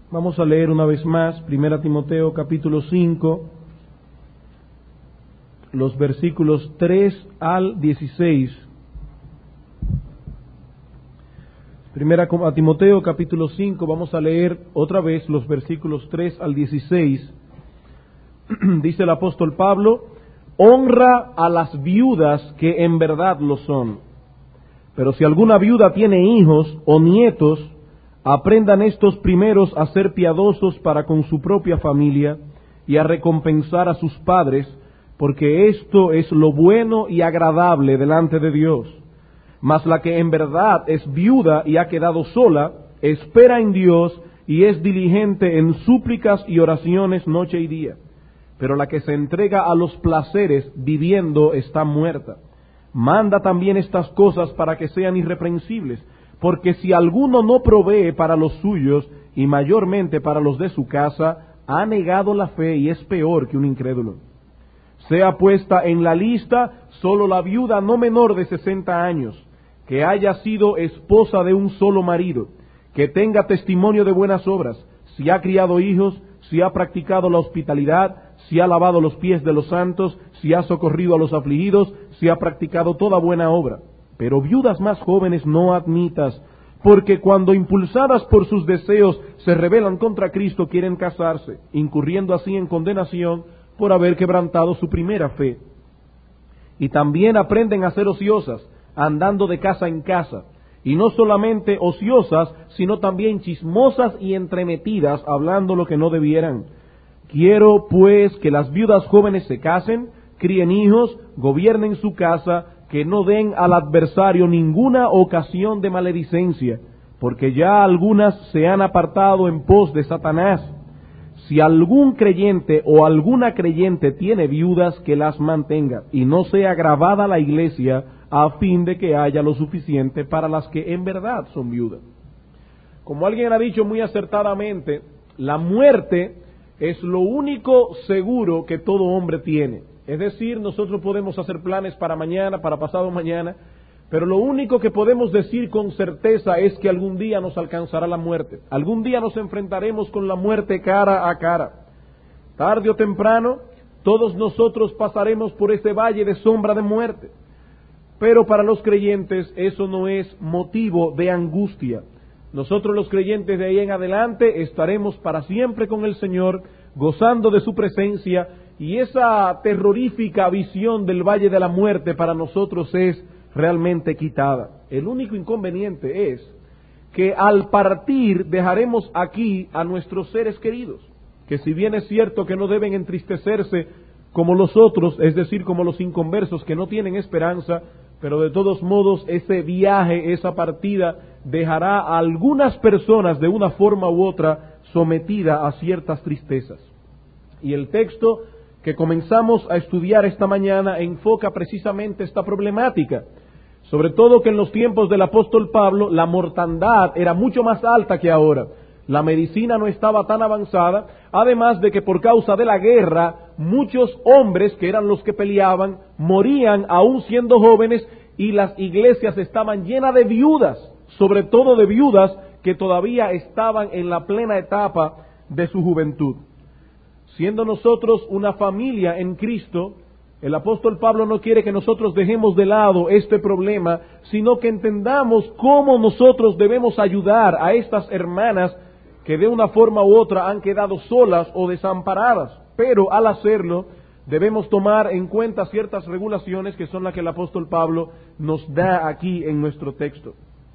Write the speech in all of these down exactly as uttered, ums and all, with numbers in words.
Vamos a leer una vez más, Primera Timoteo capítulo cinco, los versículos tres al dieciséis. Primera a Timoteo capítulo cinco, vamos a leer otra vez los versículos tres al dieciséis. Dice el apóstol Pablo: honra a las viudas que en verdad lo son. Pero si alguna viuda tiene hijos o nietos, aprendan estos primeros a ser piadosos para con su propia familia y a recompensar a sus padres, porque esto es lo bueno y agradable delante de Dios. Mas la que en verdad es viuda y ha quedado sola, espera en Dios y es diligente en súplicas y oraciones noche y día. Pero la que se entrega a los placeres viviendo está muerta. Manda también estas cosas para que sean irreprensibles, porque si alguno no provee para los suyos, y mayormente para los de su casa, ha negado la fe y es peor que un incrédulo. Sea puesta en la lista solo la viuda no menor de sesenta años, que haya sido esposa de un solo marido, que tenga testimonio de buenas obras, si ha criado hijos, si ha practicado la hospitalidad, si ha lavado los pies de los santos, si ha socorrido a los afligidos, si ha practicado toda buena obra. Pero viudas más jóvenes no admitas, porque cuando impulsadas por sus deseos se rebelan contra Cristo quieren casarse, incurriendo así en condenación por haber quebrantado su primera fe. Y también aprenden a ser ociosas, andando de casa en casa, y no solamente ociosas, sino también chismosas y entremetidas, hablando lo que no debieran. Quiero, pues, que las viudas jóvenes se casen, críen hijos, gobiernen su casa, que no den al adversario ninguna ocasión de maledicencia, porque ya algunas se han apartado en pos de Satanás. Si algún creyente o alguna creyente tiene viudas, que las mantenga, y no sea agravada la iglesia, a fin de que haya lo suficiente para las que en verdad son viudas. Como alguien ha dicho muy acertadamente, la muerte es lo único seguro que todo hombre tiene. Es decir, nosotros podemos hacer planes para mañana, para pasado mañana, pero lo único que podemos decir con certeza es que algún día nos alcanzará la muerte. Algún día nos enfrentaremos con la muerte cara a cara. Tarde o temprano, todos nosotros pasaremos por ese valle de sombra de muerte. Pero para los creyentes eso no es motivo de angustia. Nosotros los creyentes de ahí en adelante estaremos para siempre con el Señor, gozando de su presencia, y esa terrorífica visión del valle de la muerte para nosotros es realmente quitada. El único inconveniente es que al partir dejaremos aquí a nuestros seres queridos, que si bien es cierto que no deben entristecerse como los otros, es decir, como los inconversos que no tienen esperanza, pero de todos modos ese viaje, esa partida, dejará a algunas personas de una forma u otra sometida a ciertas tristezas. Y el texto que comenzamos a estudiar esta mañana enfoca precisamente esta problemática, sobre todo que en los tiempos del apóstol Pablo la mortandad era mucho más alta que ahora. La medicina no estaba tan avanzada, además de que por causa de la guerra, muchos hombres que eran los que peleaban, morían aún siendo jóvenes, y las iglesias estaban llenas de viudas, sobre todo de viudas que todavía estaban en la plena etapa de su juventud. Siendo nosotros una familia en Cristo, el apóstol Pablo no quiere que nosotros dejemos de lado este problema, sino que entendamos cómo nosotros debemos ayudar a estas hermanas que de una forma u otra han quedado solas o desamparadas, pero al hacerlo debemos tomar en cuenta ciertas regulaciones que son las que el apóstol Pablo nos da aquí en nuestro texto.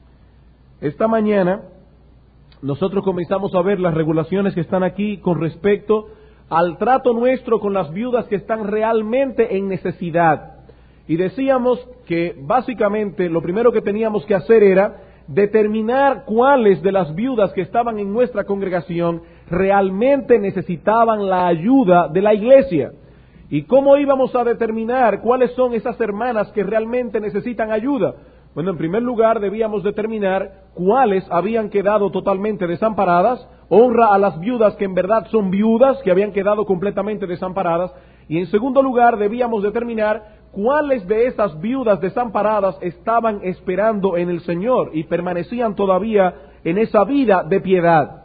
Esta mañana nosotros comenzamos a ver las regulaciones que están aquí con respecto al trato nuestro con las viudas que están realmente en necesidad. Y decíamos que básicamente lo primero que teníamos que hacer era determinar cuáles de las viudas que estaban en nuestra congregación realmente necesitaban la ayuda de la iglesia. ¿Y cómo íbamos a determinar cuáles son esas hermanas que realmente necesitan ayuda? Bueno, en primer lugar debíamos determinar cuáles habían quedado totalmente desamparadas, honra a las viudas que en verdad son viudas, que habían quedado completamente desamparadas, y en segundo lugar debíamos determinar cuáles de esas viudas desamparadas estaban esperando en el Señor y permanecían todavía en esa vida de piedad.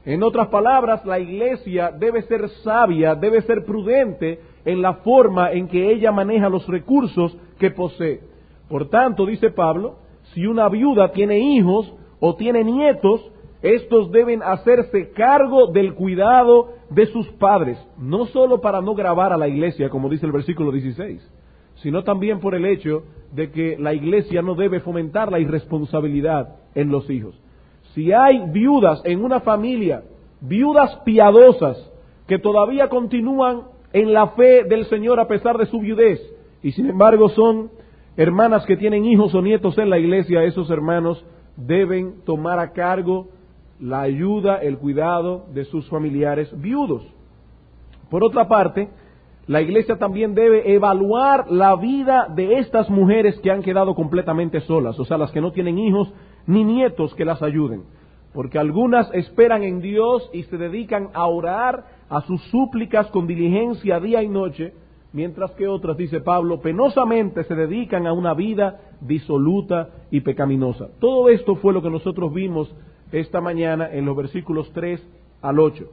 En otras palabras, la iglesia debe ser sabia, debe ser prudente en la forma en que ella maneja los recursos que posee. Por tanto, dice Pablo, si una viuda tiene hijos o tiene nietos, estos deben hacerse cargo del cuidado de sus padres, no solo para no gravar a la iglesia, como dice el versículo dieciséis, sino también por el hecho de que la iglesia no debe fomentar la irresponsabilidad en los hijos. Si hay viudas en una familia, viudas piadosas, que todavía continúan en la fe del Señor a pesar de su viudez, y sin embargo son hermanas que tienen hijos o nietos en la iglesia, esos hermanos deben tomar a cargo la ayuda, el cuidado de sus familiares viudos. Por otra parte, la iglesia también debe evaluar la vida de estas mujeres que han quedado completamente solas, o sea, las que no tienen hijos ni nietos que las ayuden, porque algunas esperan en Dios y se dedican a orar a sus súplicas con diligencia día y noche, mientras que otras, dice Pablo, penosamente se dedican a una vida disoluta y pecaminosa. Todo esto fue lo que nosotros vimos esta mañana en los versículos tres al ocho.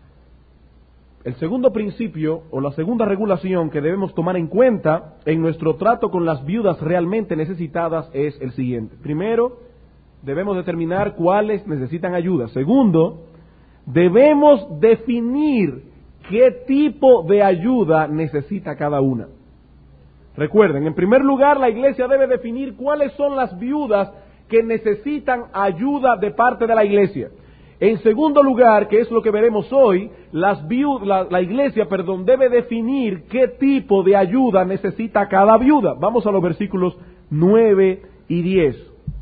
El segundo principio o la segunda regulación que debemos tomar en cuenta en nuestro trato con las viudas realmente necesitadas es el siguiente. Primero, debemos determinar cuáles necesitan ayuda. Segundo, debemos definir qué tipo de ayuda necesita cada una. Recuerden, en primer lugar, la iglesia debe definir cuáles son las viudas que necesitan ayuda de parte de la iglesia. En segundo lugar, que es lo que veremos hoy, las viudas, la, la iglesia, perdón, debe definir qué tipo de ayuda necesita cada viuda. Vamos a los versículos nueve y diez.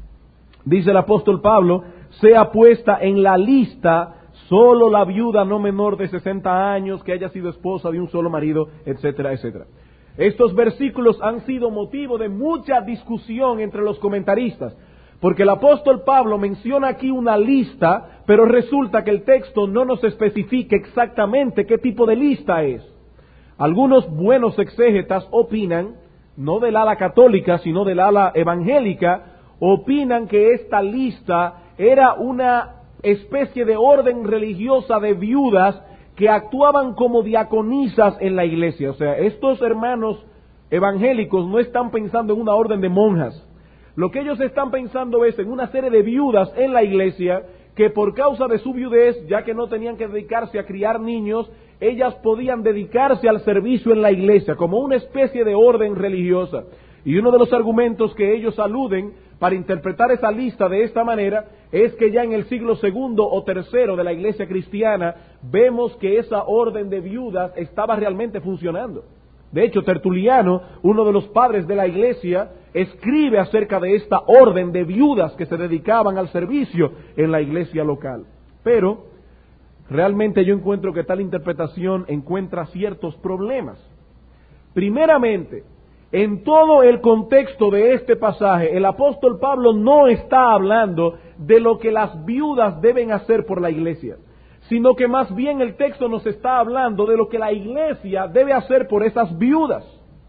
Dice el apóstol Pablo, sea puesta en la lista solo la viuda no menor de sesenta años, que haya sido esposa de un solo marido, etcétera, etcétera. Estos versículos han sido motivo de mucha discusión entre los comentaristas, porque el apóstol Pablo menciona aquí una lista, pero resulta que el texto no nos especifica exactamente qué tipo de lista es. Algunos buenos exégetas opinan, no del ala católica, sino del ala evangélica, opinan que esta lista era una especie de orden religiosa de viudas que actuaban como diaconisas en la iglesia. O sea, estos hermanos evangélicos no están pensando en una orden de monjas. Lo que ellos están pensando es en una serie de viudas en la iglesia que por causa de su viudez, ya que no tenían que dedicarse a criar niños, ellas podían dedicarse al servicio en la iglesia como una especie de orden religiosa. Y uno de los argumentos que ellos aluden para interpretar esa lista de esta manera es que ya en el siglo segundo o tercero de la iglesia cristiana vemos que esa orden de viudas estaba realmente funcionando. De hecho, Tertuliano, uno de los padres de la iglesia, escribe acerca de esta orden de viudas que se dedicaban al servicio en la iglesia local. Pero realmente yo encuentro que tal interpretación encuentra ciertos problemas. Primeramente, en todo el contexto de este pasaje, el apóstol Pablo no está hablando de lo que las viudas deben hacer por la iglesia, sino que más bien el texto nos está hablando de lo que la iglesia debe hacer por esas viudas.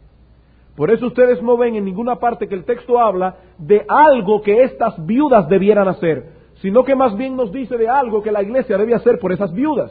Por eso ustedes no ven en ninguna parte que el texto habla de algo que estas viudas debieran hacer, sino que más bien nos dice de algo que la iglesia debe hacer por esas viudas.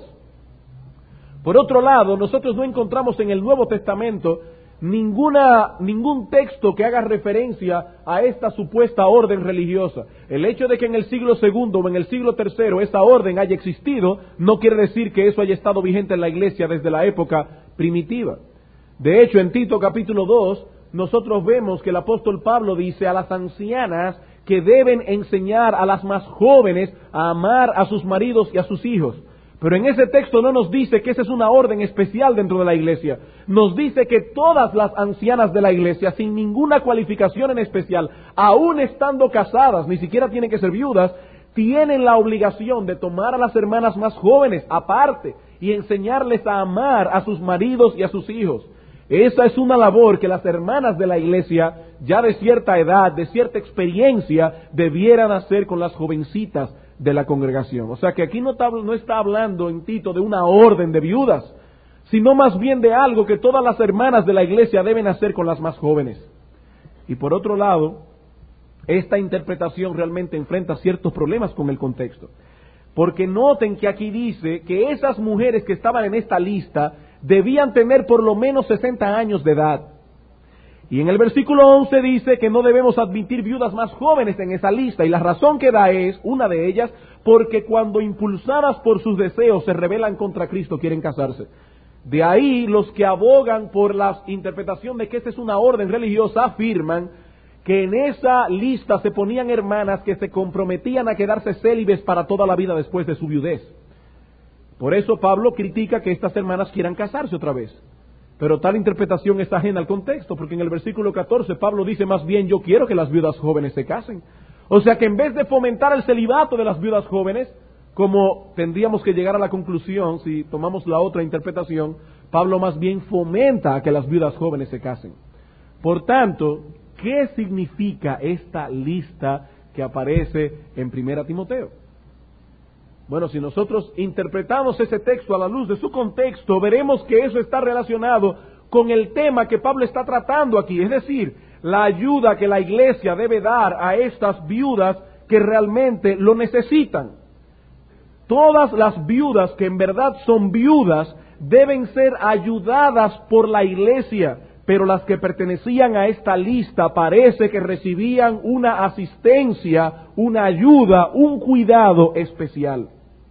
Por otro lado, nosotros no encontramos en el Nuevo Testamento ninguna, ningún texto que haga referencia a esta supuesta orden religiosa. El hecho de que en el siglo segundo o en el siglo tercero esa orden haya existido, no quiere decir que eso haya estado vigente en la iglesia desde la época primitiva. De hecho, en Tito capítulo dos, nosotros vemos que el apóstol Pablo dice a las ancianas que deben enseñar a las más jóvenes a amar a sus maridos y a sus hijos. Pero en ese texto no nos dice que esa es una orden especial dentro de la iglesia. Nos dice que todas las ancianas de la iglesia, sin ninguna cualificación en especial, aún estando casadas, ni siquiera tienen que ser viudas, tienen la obligación de tomar a las hermanas más jóvenes aparte y enseñarles a amar a sus maridos y a sus hijos. Esa es una labor que las hermanas de la iglesia, ya de cierta edad, de cierta experiencia, debieran hacer con las jovencitas de la congregación. O sea que aquí no está, no está hablando en Tito de una orden de viudas, sino más bien de algo que todas las hermanas de la iglesia deben hacer con las más jóvenes. Y por otro lado, esta interpretación realmente enfrenta ciertos problemas con el contexto. porque noten que aquí dice que esas mujeres que estaban en esta lista debían tener por lo menos sesenta años de edad. Y en el versículo once dice que no debemos admitir viudas más jóvenes en esa lista, y la razón que da es, una de ellas, porque cuando impulsadas por sus deseos se rebelan contra Cristo quieren casarse. De ahí los que abogan por la interpretación de que esta es una orden religiosa afirman que en esa lista se ponían hermanas que se comprometían a quedarse célibes para toda la vida después de su viudez. Por eso Pablo critica que estas hermanas quieran casarse otra vez. Pero tal interpretación es ajena al contexto, porque en el versículo catorce Pablo dice más bien, yo quiero que las viudas jóvenes se casen. O sea que en vez de fomentar el celibato de las viudas jóvenes, como tendríamos que llegar a la conclusión si tomamos la otra interpretación, Pablo más bien fomenta a que las viudas jóvenes se casen. Por tanto, ¿qué significa esta lista que aparece en Primera Timoteo? Bueno, si nosotros interpretamos ese texto a la luz de su contexto, veremos que eso está relacionado con el tema que Pablo está tratando aquí, es decir, la ayuda que la iglesia debe dar a estas viudas que realmente lo necesitan. Todas las viudas que en verdad son viudas deben ser ayudadas por la iglesia, pero las que pertenecían a esta lista parece que recibían una asistencia, una ayuda, un cuidado especial.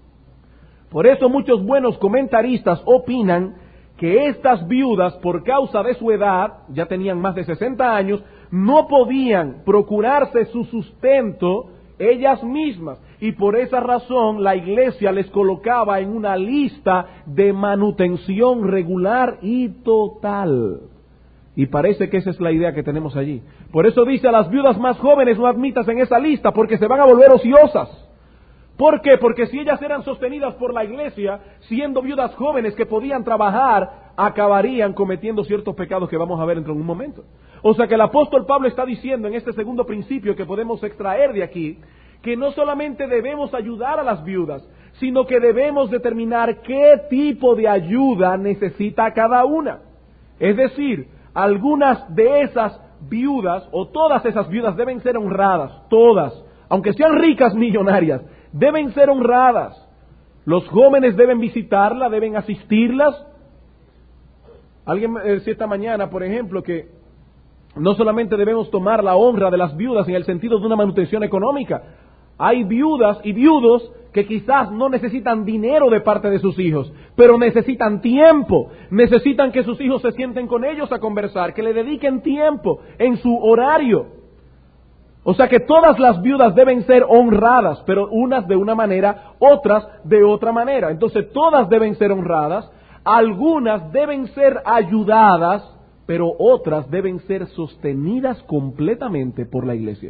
Por eso muchos buenos comentaristas opinan que estas viudas, por causa de su edad, ya tenían más de sesenta años, no podían procurarse su sustento ellas mismas, y por esa razón la iglesia les colocaba en una lista de manutención regular y total. Y parece que esa es la idea que tenemos allí. Por eso dice, a las viudas más jóvenes no admitas en esa lista, porque se van a volver ociosas. ¿Por qué? Porque si ellas eran sostenidas por la iglesia, siendo viudas jóvenes que podían trabajar, acabarían cometiendo ciertos pecados que vamos a ver dentro de un momento. O sea que el apóstol Pablo está diciendo en este segundo principio que podemos extraer de aquí, que no solamente debemos ayudar a las viudas, sino que debemos determinar qué tipo de ayuda necesita cada una. Es decir, algunas de esas viudas, o todas esas viudas deben ser honradas, todas, aunque sean ricas millonarias, deben ser honradas. Los jóvenes deben visitarla, deben asistirlas. Alguien me decía esta mañana, por ejemplo, que no solamente debemos tomar la honra de las viudas en el sentido de una manutención económica. Hay viudas y viudos que quizás no necesitan dinero de parte de sus hijos, pero necesitan tiempo, necesitan que sus hijos se sienten con ellos a conversar, que le dediquen tiempo en su horario. O sea que todas las viudas deben ser honradas, pero unas de una manera, otras de otra manera. Entonces todas deben ser honradas, algunas deben ser ayudadas, pero otras deben ser sostenidas completamente por la iglesia.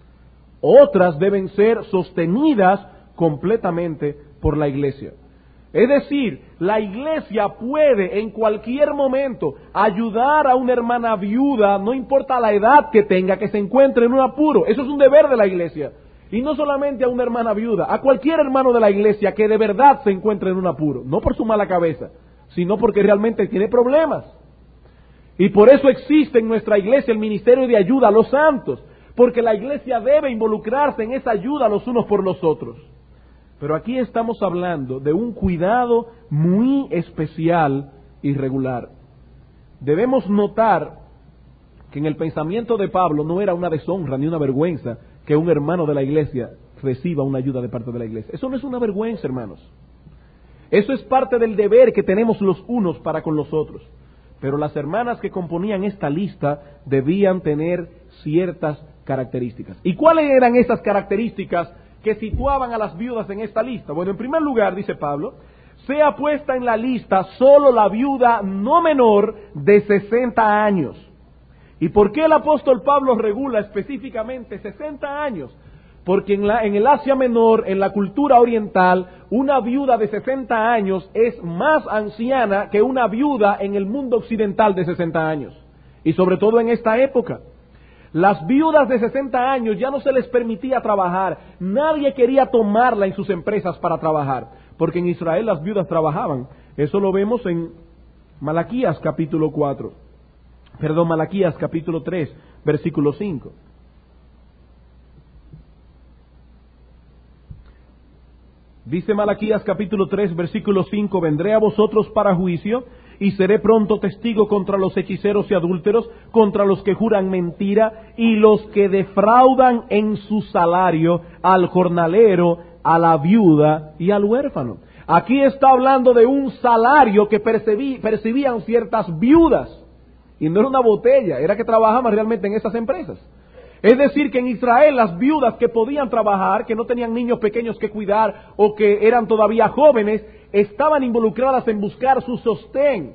Otras deben ser sostenidas completamente por la iglesia. Es decir, la iglesia puede en cualquier momento ayudar a una hermana viuda, no importa la edad que tenga, que se encuentre en un apuro. Eso es un deber de la iglesia. Y no solamente a una hermana viuda, a cualquier hermano de la iglesia que de verdad se encuentre en un apuro. No por su mala cabeza, sino porque realmente tiene problemas. Y por eso existe en nuestra iglesia el ministerio de ayuda a los santos, porque la iglesia debe involucrarse en esa ayuda los unos por los otros. Pero aquí estamos hablando de un cuidado muy especial y regular. Debemos notar que en el pensamiento de Pablo no era una deshonra ni una vergüenza que un hermano de la iglesia reciba una ayuda de parte de la iglesia. Eso no es una vergüenza, hermanos. Eso es parte del deber que tenemos los unos para con los otros. Pero las hermanas que componían esta lista debían tener ciertas características. ¿Y cuáles eran esas características que situaban a las viudas en esta lista? Bueno, en primer lugar, dice Pablo, sea puesta en la lista solo la viuda no menor de sesenta años. ¿Y por qué el apóstol Pablo regula específicamente sesenta años? Porque en, la, en el Asia Menor, en la cultura oriental, una viuda de sesenta años es más anciana que una viuda en el mundo occidental de sesenta años. Y sobre todo en esta época. Las viudas de sesenta años ya no se les permitía trabajar. Nadie quería tomarla en sus empresas para trabajar. Porque en Israel las viudas trabajaban. Eso lo vemos en Malaquías capítulo cuatro. Perdón, Malaquías capítulo tres, versículo cinco. Dice Malaquías capítulo tres, versículo cinco, vendré a vosotros para juicio, y seré pronto testigo contra los hechiceros y adúlteros, contra los que juran mentira, y los que defraudan en su salario al jornalero, a la viuda y al huérfano. Aquí está hablando de un salario que percibí, percibían ciertas viudas, y no era una botella, era que trabajaban realmente en esas empresas. Es decir, que en Israel las viudas que podían trabajar, que no tenían niños pequeños que cuidar o que eran todavía jóvenes, estaban involucradas en buscar su sostén.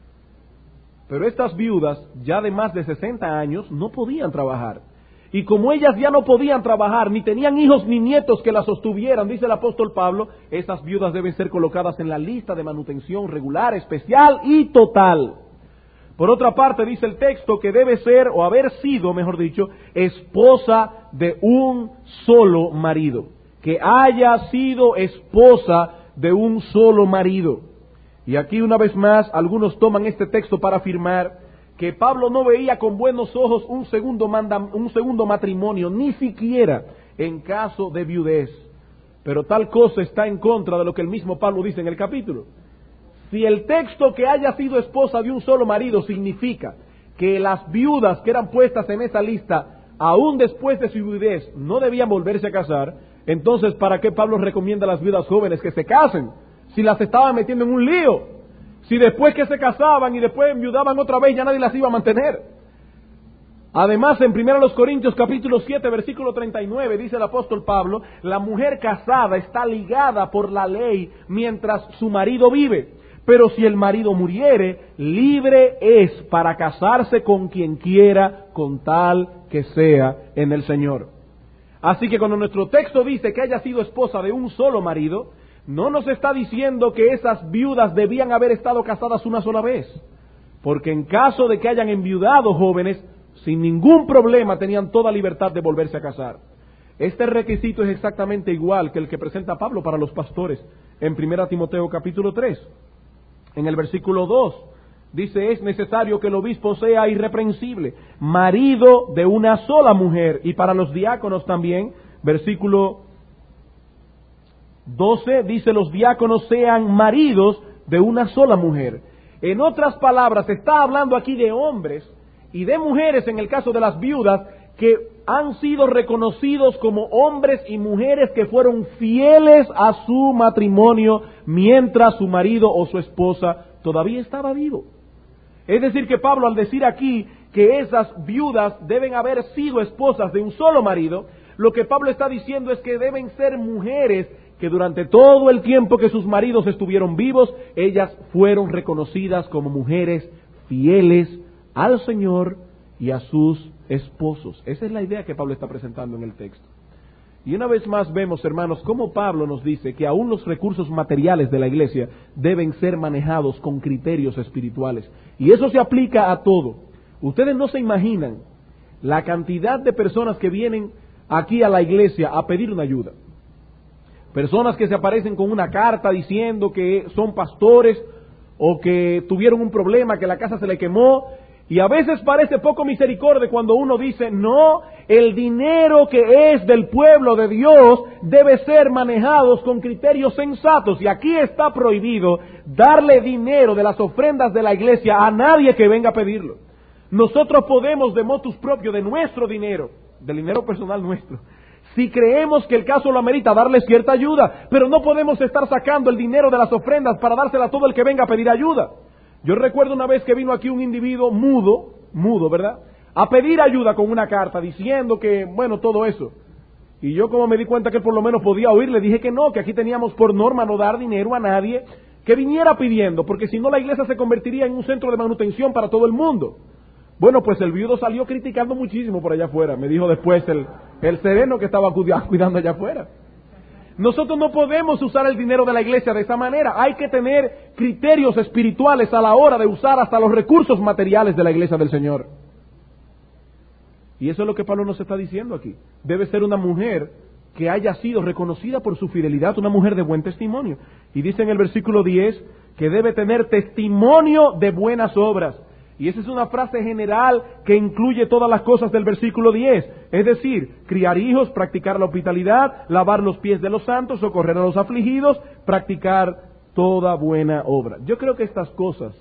Pero estas viudas, ya de más de sesenta años, no podían trabajar. Y como ellas ya no podían trabajar, ni tenían hijos ni nietos que las sostuvieran, dice el apóstol Pablo, esas viudas deben ser colocadas en la lista de manutención regular, especial y total. Por otra parte, dice el texto que debe ser, o haber sido, mejor dicho, esposa de un solo marido. Que haya sido esposa de un solo marido. Y aquí una vez más, algunos toman este texto para afirmar que Pablo no veía con buenos ojos un segundo, manda, un segundo matrimonio, ni siquiera en caso de viudez. Pero tal cosa está en contra de lo que el mismo Pablo dice en el capítulo. Si el texto que haya sido esposa de un solo marido significa que las viudas que eran puestas en esa lista, aún después de su viudez, no debían volverse a casar, entonces ¿para qué Pablo recomienda a las viudas jóvenes que se casen? Si las estaban metiendo en un lío, si después que se casaban y después enviudaban otra vez ya nadie las iba a mantener. Además, en primero Corintios capítulo siete, versículo treinta y nueve, dice el apóstol Pablo, la mujer casada está ligada por la ley mientras su marido vive. Pero si el marido muriere, libre es para casarse con quien quiera, con tal que sea en el Señor. Así que cuando nuestro texto dice que haya sido esposa de un solo marido, no nos está diciendo que esas viudas debían haber estado casadas una sola vez. Porque en caso de que hayan enviudado jóvenes, sin ningún problema tenían toda libertad de volverse a casar. Este requisito es exactamente igual que el que presenta Pablo para los pastores en primera Timoteo capítulo tres. En el versículo dos dice, es necesario que el obispo sea irreprensible, marido de una sola mujer. Y para los diáconos también, versículo doce, dice, los diáconos sean maridos de una sola mujer. En otras palabras, está hablando aquí de hombres y de mujeres, en el caso de las viudas, que han sido reconocidos como hombres y mujeres que fueron fieles a su matrimonio mientras su marido o su esposa todavía estaba vivo. Es decir que Pablo, al decir aquí que esas viudas deben haber sido esposas de un solo marido, lo que Pablo está diciendo es que deben ser mujeres que durante todo el tiempo que sus maridos estuvieron vivos, ellas fueron reconocidas como mujeres fieles al Señor y a sus esposos. Esa es la idea que Pablo está presentando en el texto. Y una vez más vemos, hermanos, cómo Pablo nos dice que aún los recursos materiales de la iglesia deben ser manejados con criterios espirituales. Y eso se aplica a todo. Ustedes no se imaginan la cantidad de personas que vienen aquí a la iglesia a pedir una ayuda. Personas que se aparecen con una carta diciendo que son pastores o que tuvieron un problema, que la casa se le quemó. Y a veces parece poco misericordia cuando uno dice, no, el dinero que es del pueblo de Dios debe ser manejado con criterios sensatos. Y aquí está prohibido darle dinero de las ofrendas de la iglesia a nadie que venga a pedirlo. Nosotros podemos de motus propio, de nuestro dinero, del dinero personal nuestro, si creemos que el caso lo amerita, darle cierta ayuda, pero no podemos estar sacando el dinero de las ofrendas para dársela a todo el que venga a pedir ayuda. Yo recuerdo una vez que vino aquí un individuo mudo, mudo, ¿verdad?, a pedir ayuda con una carta diciendo que, bueno, todo eso. Y yo, como me di cuenta que él por lo menos podía oír, le dije que no, que aquí teníamos por norma no dar dinero a nadie que viniera pidiendo, porque si no la iglesia se convertiría en un centro de manutención para todo el mundo. Bueno, pues el viudo salió criticando muchísimo por allá afuera, me dijo después el, el sereno que estaba cuidando allá afuera. Nosotros no podemos usar el dinero de la iglesia de esa manera. Hay que tener criterios espirituales a la hora de usar hasta los recursos materiales de la iglesia del Señor. Y eso es lo que Pablo nos está diciendo aquí. Debe ser una mujer que haya sido reconocida por su fidelidad, una mujer de buen testimonio. Y dice en el versículo diez que debe tener testimonio de buenas obras. Y esa es una frase general que incluye todas las cosas del versículo diez. Es decir, criar hijos, practicar la hospitalidad, lavar los pies de los santos, socorrer a los afligidos, practicar toda buena obra. Yo creo que estas cosas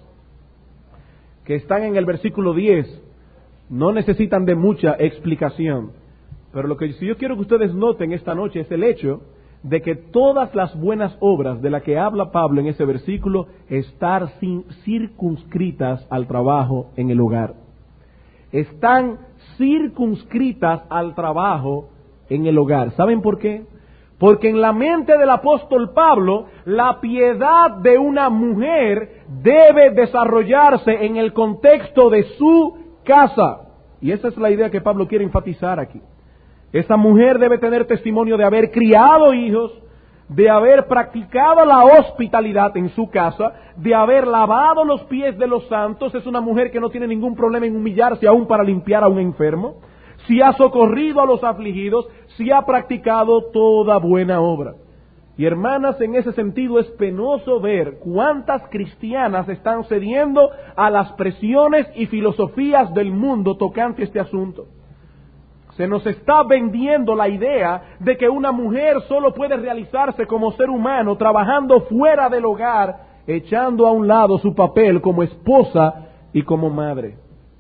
que están en el versículo diez no necesitan de mucha explicación. Pero lo que si yo quiero que ustedes noten esta noche es el hecho de que todas las buenas obras de las que habla Pablo en ese versículo están circunscritas al trabajo en el hogar. Están circunscritas al trabajo en el hogar. ¿Saben por qué? Porque en la mente del apóstol Pablo, la piedad de una mujer debe desarrollarse en el contexto de su casa. Y esa es la idea que Pablo quiere enfatizar aquí. Esa mujer debe tener testimonio de haber criado hijos, de haber practicado la hospitalidad en su casa, de haber lavado los pies de los santos. Es una mujer que no tiene ningún problema en humillarse aún para limpiar a un enfermo. Si ha socorrido a los afligidos, si ha practicado toda buena obra. Y hermanas, en ese sentido es penoso ver cuántas cristianas están cediendo a las presiones y filosofías del mundo tocante a este asunto. Se nos está vendiendo la idea de que una mujer solo puede realizarse como ser humano trabajando fuera del hogar, echando a un lado su papel como esposa y como madre.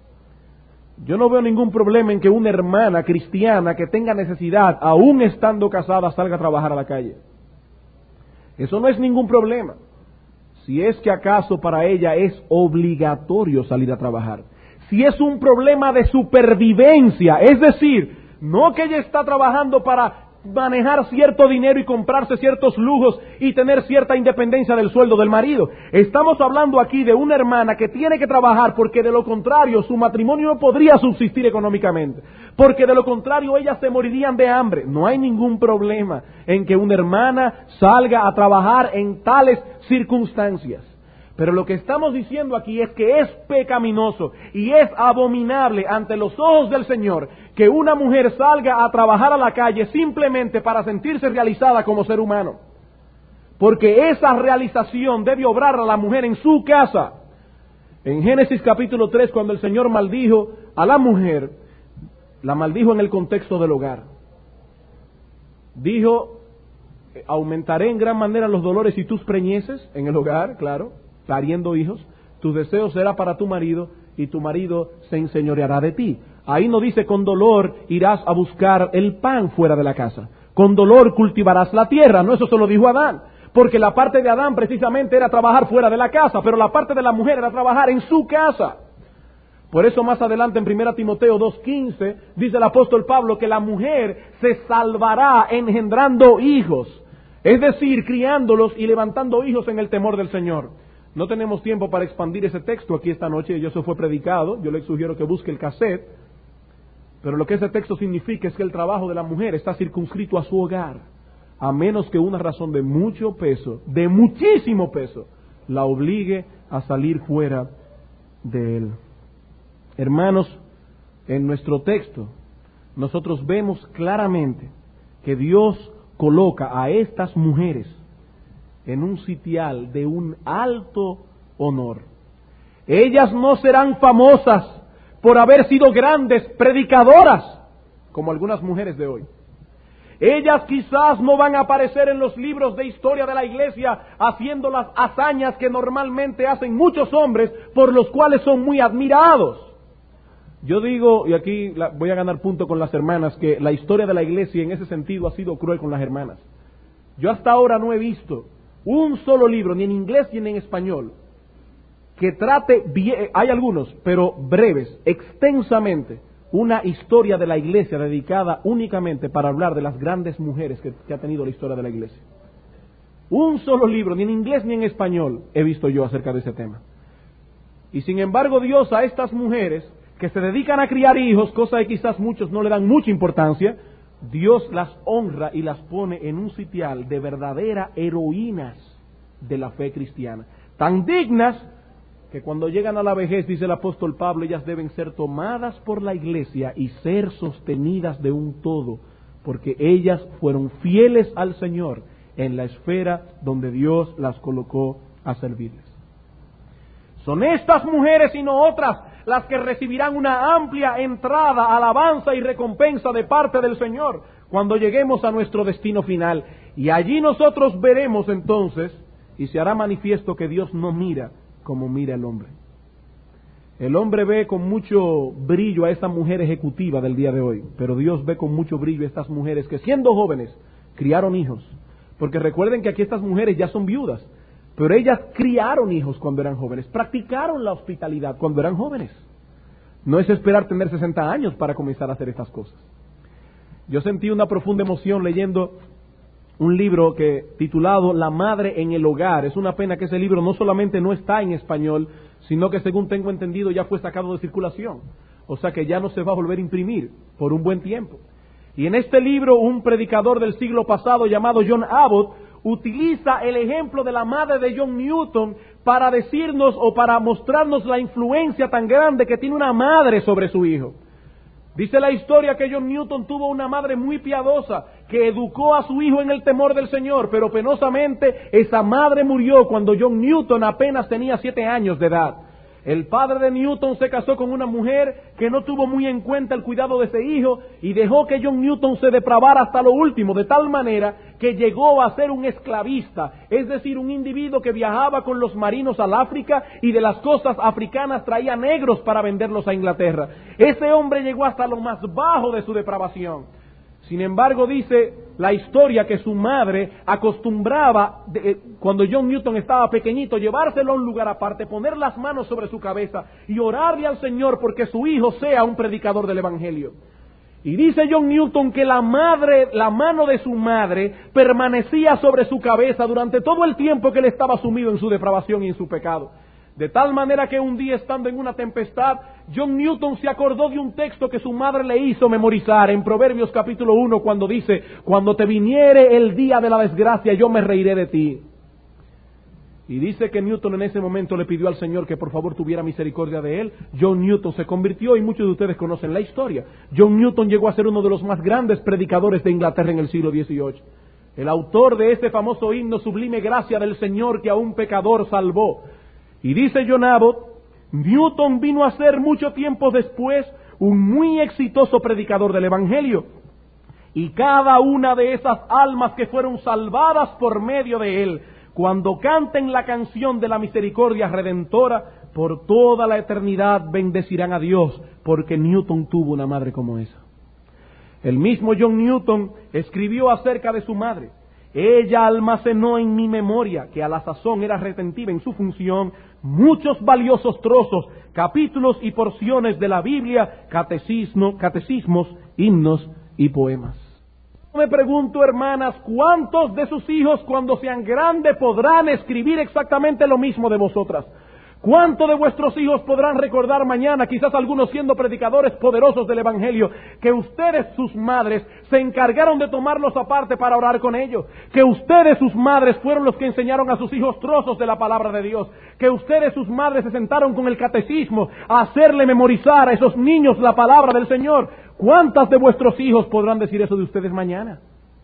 Yo no veo ningún problema en que una hermana cristiana que tenga necesidad, aún estando casada, salga a trabajar a la calle. Eso no es ningún problema. Si es que acaso para ella es obligatorio salir a trabajar. Si es un problema de supervivencia, es decir, no que ella está trabajando para manejar cierto dinero y comprarse ciertos lujos y tener cierta independencia del sueldo del marido. Estamos hablando aquí de una hermana que tiene que trabajar porque de lo contrario su matrimonio no podría subsistir económicamente, porque de lo contrario ellas se morirían de hambre. No hay ningún problema en que una hermana salga a trabajar en tales circunstancias. Pero lo que estamos diciendo aquí es que es pecaminoso y es abominable ante los ojos del Señor que una mujer salga a trabajar a la calle simplemente para sentirse realizada como ser humano. Porque esa realización debe obrar a la mujer en su casa. En Génesis capítulo tres, cuando el Señor maldijo a la mujer, la maldijo en el contexto del hogar. Dijo, aumentaré en gran manera los dolores y tus preñeces en el hogar, claro, pariendo hijos, tu deseo será para tu marido y tu marido se enseñoreará de ti. Ahí no dice con dolor irás a buscar el pan fuera de la casa, con dolor cultivarás la tierra, no, eso se lo dijo Adán, porque la parte de Adán precisamente era trabajar fuera de la casa, pero la parte de la mujer era trabajar en su casa. Por eso más adelante en primera Timoteo dos quince dice el apóstol Pablo que la mujer se salvará engendrando hijos, es decir, criándolos y levantando hijos en el temor del Señor. No tenemos tiempo para expandir ese texto aquí esta noche, y eso fue predicado, yo le sugiero que busque el cassette, pero lo que ese texto significa es que el trabajo de la mujer está circunscrito a su hogar, a menos que una razón de mucho peso, de muchísimo peso, la obligue a salir fuera de él. Hermanos, en nuestro texto, nosotros vemos claramente que Dios coloca a estas mujeres en un sitial de un alto honor. Ellas no serán famosas por haber sido grandes predicadoras, como algunas mujeres de hoy. Ellas quizás no van a aparecer en los libros de historia de la iglesia haciendo las hazañas que normalmente hacen muchos hombres, por los cuales son muy admirados. Yo digo, y aquí la, voy a ganar punto con las hermanas, que la historia de la iglesia en ese sentido ha sido cruel con las hermanas. Yo hasta ahora no he visto un solo libro, ni en inglés ni en español, que trate, bien, hay algunos, pero breves, extensamente, una historia de la iglesia dedicada únicamente para hablar de las grandes mujeres que, que ha tenido la historia de la iglesia. Un solo libro, ni en inglés ni en español, he visto yo acerca de ese tema. Y sin embargo Dios a estas mujeres que se dedican a criar hijos, cosa que quizás muchos no le dan mucha importancia, Dios las honra y las pone en un sitial de verdaderas heroínas de la fe cristiana, tan dignas que cuando llegan a la vejez, dice el apóstol Pablo, ellas deben ser tomadas por la iglesia y ser sostenidas de un todo, porque ellas fueron fieles al Señor en la esfera donde Dios las colocó a servirles. Son estas mujeres y no otras las que recibirán una amplia entrada, alabanza y recompensa de parte del Señor cuando lleguemos a nuestro destino final. Y allí nosotros veremos entonces, y se hará manifiesto que Dios no mira como mira el hombre. El hombre ve con mucho brillo a esta mujer ejecutiva del día de hoy, pero Dios ve con mucho brillo a estas mujeres que siendo jóvenes criaron hijos. Porque recuerden que aquí estas mujeres ya son viudas, pero ellas criaron hijos cuando eran jóvenes, practicaron la hospitalidad cuando eran jóvenes. No es esperar tener sesenta años para comenzar a hacer estas cosas. Yo sentí una profunda emoción leyendo un libro que titulado La Madre en el Hogar. Es una pena que ese libro no solamente no está en español, sino que según tengo entendido ya fue sacado de circulación. O sea que ya no se va a volver a imprimir por un buen tiempo. Y en este libro un predicador del siglo pasado llamado John Abbott utiliza el ejemplo de la madre de John Newton para decirnos o para mostrarnos la influencia tan grande que tiene una madre sobre su hijo. Dice la historia que John Newton tuvo una madre muy piadosa que educó a su hijo en el temor del Señor, pero penosamente esa madre murió cuando John Newton apenas tenía siete años de edad. El padre de Newton se casó con una mujer que no tuvo muy en cuenta el cuidado de ese hijo y dejó que John Newton se depravara hasta lo último, de tal manera que llegó a ser un esclavista, es decir, un individuo que viajaba con los marinos al África y de las costas africanas traía negros para venderlos a Inglaterra. Ese hombre llegó hasta lo más bajo de su depravación. Sin embargo, dice la historia que su madre acostumbraba, de, cuando John Newton estaba pequeñito, llevárselo a un lugar aparte, poner las manos sobre su cabeza y orarle al Señor porque su hijo sea un predicador del Evangelio. Y dice John Newton que la madre, la mano de su madre permanecía sobre su cabeza durante todo el tiempo que él estaba sumido en su depravación y en su pecado. De tal manera que un día, estando en una tempestad, John Newton se acordó de un texto que su madre le hizo memorizar en Proverbios capítulo uno, cuando dice: cuando te viniere el día de la desgracia, yo me reiré de ti. Y dice que Newton en ese momento le pidió al Señor que por favor tuviera misericordia de él. John Newton se convirtió, y muchos de ustedes conocen la historia. John Newton llegó a ser uno de los más grandes predicadores de Inglaterra en el siglo dieciocho. El autor de este famoso himno: sublime gracia del Señor que a un pecador salvó. Y dice John Abbott, Newton vino a ser mucho tiempo después un muy exitoso predicador del Evangelio. Y cada una de esas almas que fueron salvadas por medio de él, cuando canten la canción de la misericordia redentora, por toda la eternidad bendecirán a Dios, porque Newton tuvo una madre como esa. El mismo John Newton escribió acerca de su madre: ella almacenó en mi memoria, que a la sazón era retentiva en su función, muchos valiosos trozos, capítulos y porciones de la Biblia, catecismo, catecismos, himnos y poemas. Me pregunto, hermanas, ¿cuántos de sus hijos cuando sean grandes podrán escribir exactamente lo mismo de vosotras? ¿Cuántos de vuestros hijos podrán recordar mañana, quizás algunos siendo predicadores poderosos del Evangelio, que ustedes, sus madres, se encargaron de tomarlos aparte para orar con ellos? Que ustedes, sus madres, fueron los que enseñaron a sus hijos trozos de la palabra de Dios. Que ustedes, sus madres, se sentaron con el catecismo a hacerle memorizar a esos niños la palabra del Señor. ¿Cuántas de vuestros hijos podrán decir eso de ustedes mañana?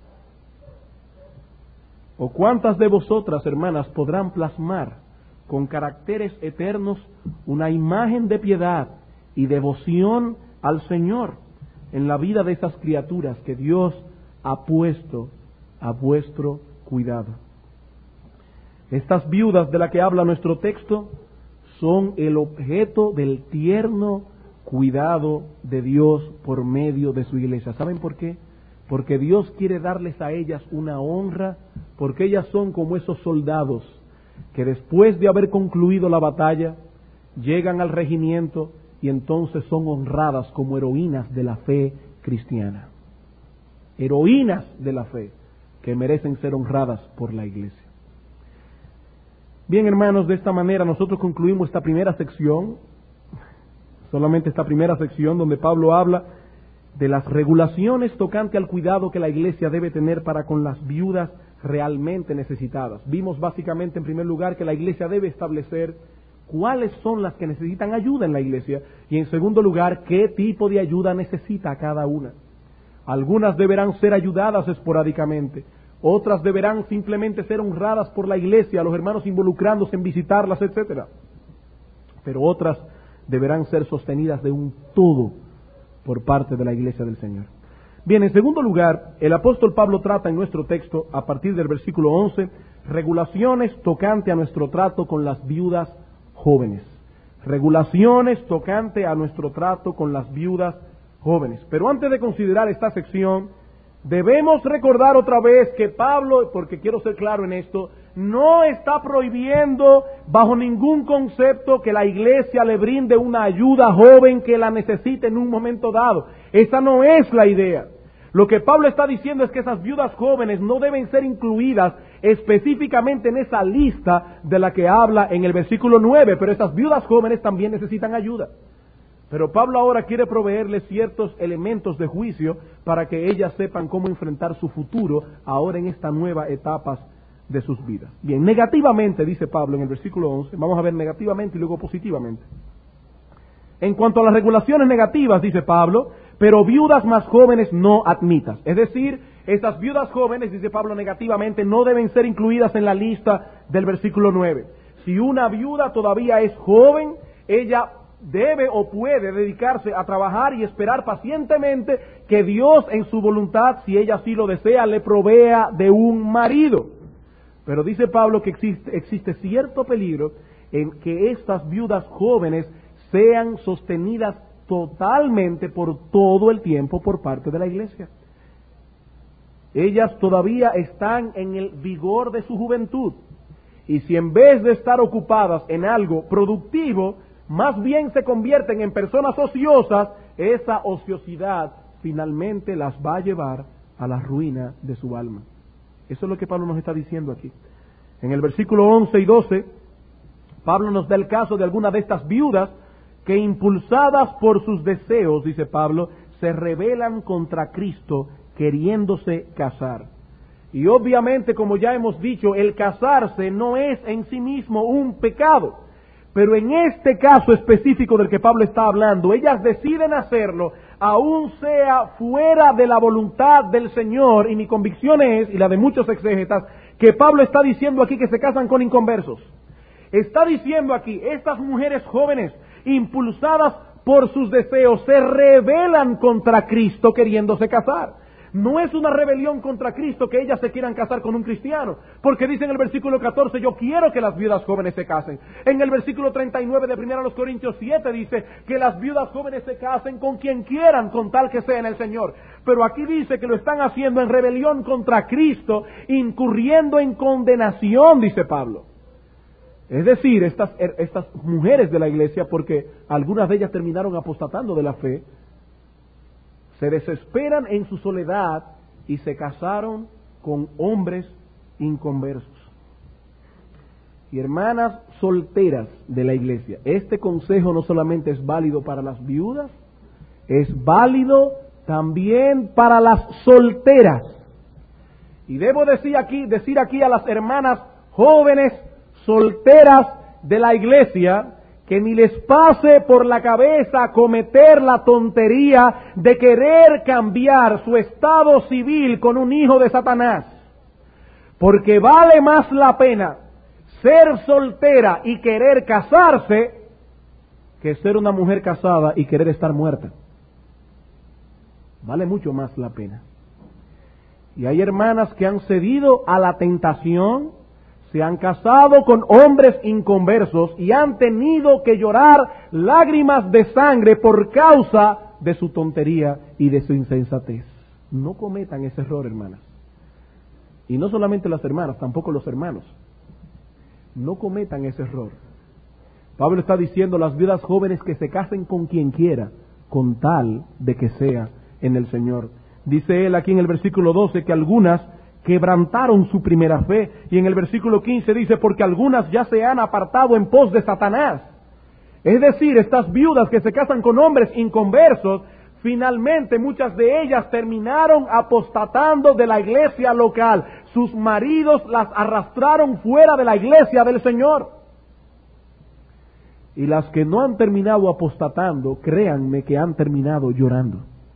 ¿O cuántas de vosotras, hermanas, podrán plasmar con caracteres eternos una imagen de piedad y devoción al Señor en la vida de esas criaturas que Dios ha puesto a vuestro cuidado? Estas viudas de las que habla nuestro texto son el objeto del tierno cuidado de Dios por medio de su iglesia. ¿Saben por qué? Porque Dios quiere darles a ellas una honra, porque ellas son como esos soldados que después de haber concluido la batalla, llegan al regimiento y entonces son honradas como heroínas de la fe cristiana. Heroínas de la fe que merecen ser honradas por la iglesia. Bien, hermanos, de esta manera nosotros concluimos esta primera sección, solamente esta primera sección donde Pablo habla de las regulaciones tocante al cuidado que la iglesia debe tener para con las viudas realmente necesitadas. Vimos básicamente en primer lugar que la iglesia debe establecer cuáles son las que necesitan ayuda en la iglesia y en segundo lugar qué tipo de ayuda necesita cada una. Algunas deberán ser ayudadas esporádicamente, otras deberán simplemente ser honradas por la iglesia, los hermanos involucrándose en visitarlas, etcétera. pero otras deberán ser sostenidas de un todo por parte de la Iglesia del Señor. Bien, en segundo lugar, el apóstol Pablo trata en nuestro texto, a partir del versículo once, regulaciones tocante a nuestro trato con las viudas jóvenes. Regulaciones tocante a nuestro trato con las viudas jóvenes. Pero antes de considerar esta sección, debemos recordar otra vez que Pablo, porque quiero ser claro en esto, no está prohibiendo bajo ningún concepto que la iglesia le brinde una ayuda joven que la necesite en un momento dado. Esa no es la idea. Lo que Pablo está diciendo es que esas viudas jóvenes no deben ser incluidas específicamente en esa lista de la que habla en el versículo nueve, pero esas viudas jóvenes también necesitan ayuda. Pero Pablo ahora quiere proveerles ciertos elementos de juicio para que ellas sepan cómo enfrentar su futuro ahora en esta nueva etapa de sus vidas. Bien, negativamente, dice Pablo en el versículo once, vamos a ver negativamente y luego positivamente. En cuanto a las regulaciones negativas, dice Pablo, pero viudas más jóvenes no admitas. Es decir, esas viudas jóvenes, dice Pablo negativamente, no deben ser incluidas en la lista del versículo nueve. Si una viuda todavía es joven, ella debe o puede dedicarse a trabajar y esperar pacientemente que Dios en su voluntad, si ella así lo desea, le provea de un marido. Pero dice Pablo que existe, existe cierto peligro en que estas viudas jóvenes sean sostenidas totalmente por todo el tiempo por parte de la iglesia. Ellas todavía están en el vigor de su juventud, y si en vez de estar ocupadas en algo productivo, más bien se convierten en personas ociosas, esa ociosidad finalmente las va a llevar a la ruina de su alma. Eso es lo que Pablo nos está diciendo aquí. En el versículo once y doce, Pablo nos da el caso de algunas de estas viudas que, impulsadas por sus deseos, dice Pablo, se rebelan contra Cristo queriéndose casar. Y obviamente, como ya hemos dicho, el casarse no es en sí mismo un pecado. Pero en este caso específico del que Pablo está hablando, ellas deciden hacerlo, aún sea fuera de la voluntad del Señor, y mi convicción es, y la de muchos exégetas, que Pablo está diciendo aquí que se casan con inconversos. Está diciendo aquí, estas mujeres jóvenes, impulsadas por sus deseos, se rebelan contra Cristo queriéndose casar. No es una rebelión contra Cristo que ellas se quieran casar con un cristiano, porque dice en el versículo catorce, yo quiero que las viudas jóvenes se casen. En el versículo treinta y nueve de primera los Corintios siete dice que las viudas jóvenes se casen con quien quieran, con tal que sea en el Señor. Pero aquí dice que lo están haciendo en rebelión contra Cristo, incurriendo en condenación, dice Pablo. Es decir, estas, estas mujeres de la iglesia, porque algunas de ellas terminaron apostatando de la fe, se desesperan en su soledad y se casaron con hombres inconversos. Y hermanas solteras de la iglesia, este consejo no solamente es válido para las viudas, es válido también para las solteras. Y debo decir aquí, decir aquí a las hermanas jóvenes solteras de la iglesia, que ni les pase por la cabeza cometer la tontería de querer cambiar su estado civil con un hijo de Satanás. Porque vale más la pena ser soltera y querer casarse que ser una mujer casada y querer estar muerta. Vale mucho más la pena. Y hay hermanas que han cedido a la tentación, se han casado con hombres inconversos y han tenido que llorar lágrimas de sangre por causa de su tontería y de su insensatez. No cometan ese error, hermanas. Y no solamente las hermanas, tampoco los hermanos. No cometan ese error. Pablo está diciendo, las viudas jóvenes que se casen con quien quiera, con tal de que sea en el Señor. Dice él aquí en el versículo doce que algunas quebrantaron su primera fe, y en el versículo quince dice, porque algunas ya se han apartado en pos de Satanás. Es decir, estas viudas que se casan con hombres inconversos, finalmente muchas de ellas terminaron apostatando de la iglesia local. Sus maridos las arrastraron fuera de la iglesia del Señor. Y las que no han terminado apostatando, créanme que han terminado llorando.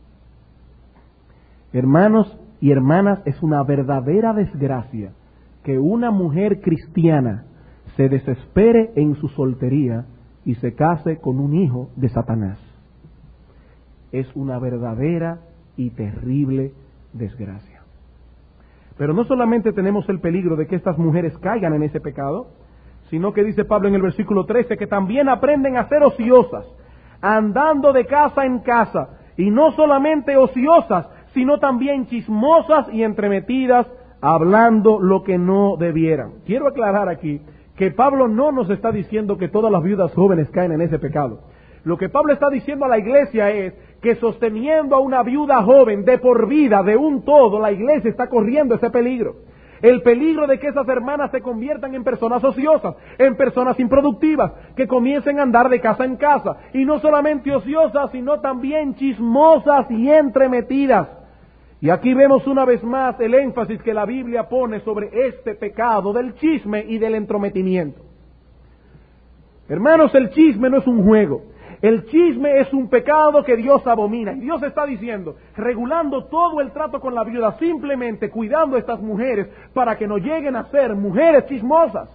Hermanos y hermanas, es una verdadera desgracia que una mujer cristiana se desespere en su soltería y se case con un hijo de Satanás. Es una verdadera y terrible desgracia. Pero no solamente tenemos el peligro de que estas mujeres caigan en ese pecado, sino que dice Pablo en el versículo trece que también aprenden a ser ociosas, andando de casa en casa, y no solamente ociosas, sino también chismosas y entremetidas, hablando lo que no debieran. Quiero aclarar aquí que Pablo no nos está diciendo que todas las viudas jóvenes caen en ese pecado. Lo que Pablo está diciendo a la iglesia es que sosteniendo a una viuda joven de por vida, de un todo, la iglesia está corriendo ese peligro. El peligro de que esas hermanas se conviertan en personas ociosas, en personas improductivas, que comiencen a andar de casa en casa. Y no solamente ociosas, sino también chismosas y entremetidas. Y aquí vemos una vez más el énfasis que la Biblia pone sobre este pecado del chisme y del entrometimiento. Hermanos, el chisme no es un juego. El chisme es un pecado que Dios abomina. Y Dios está diciendo, regulando todo el trato con la viuda, simplemente cuidando a estas mujeres para que no lleguen a ser mujeres chismosas.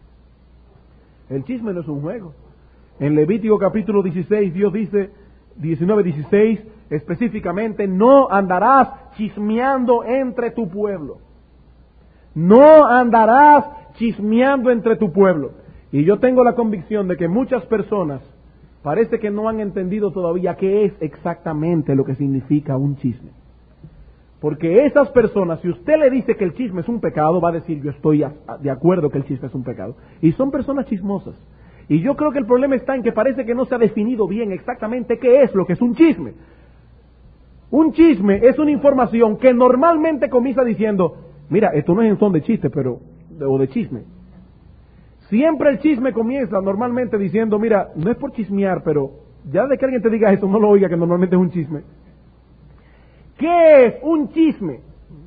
El chisme no es un juego. En Levítico capítulo dieciséis, Dios dice, diecinueve, dieciséis, específicamente, no andarás chismeando entre tu pueblo. No andarás chismeando entre tu pueblo. Y yo tengo la convicción de que muchas personas parece que no han entendido todavía qué es exactamente lo que significa un chisme. Porque esas personas, si usted le dice que el chisme es un pecado, va a decir, yo estoy de acuerdo que el chisme es un pecado. Y son personas chismosas. Y yo creo que el problema está en que parece que no se ha definido bien exactamente qué es lo que es un chisme. Un chisme es una información que normalmente comienza diciendo, mira, esto no es en son de chiste, pero, o de chisme. Siempre el chisme comienza normalmente diciendo, mira, no es por chismear, pero ya de que alguien te diga eso, no lo oiga, que normalmente es un chisme. ¿Qué es un chisme?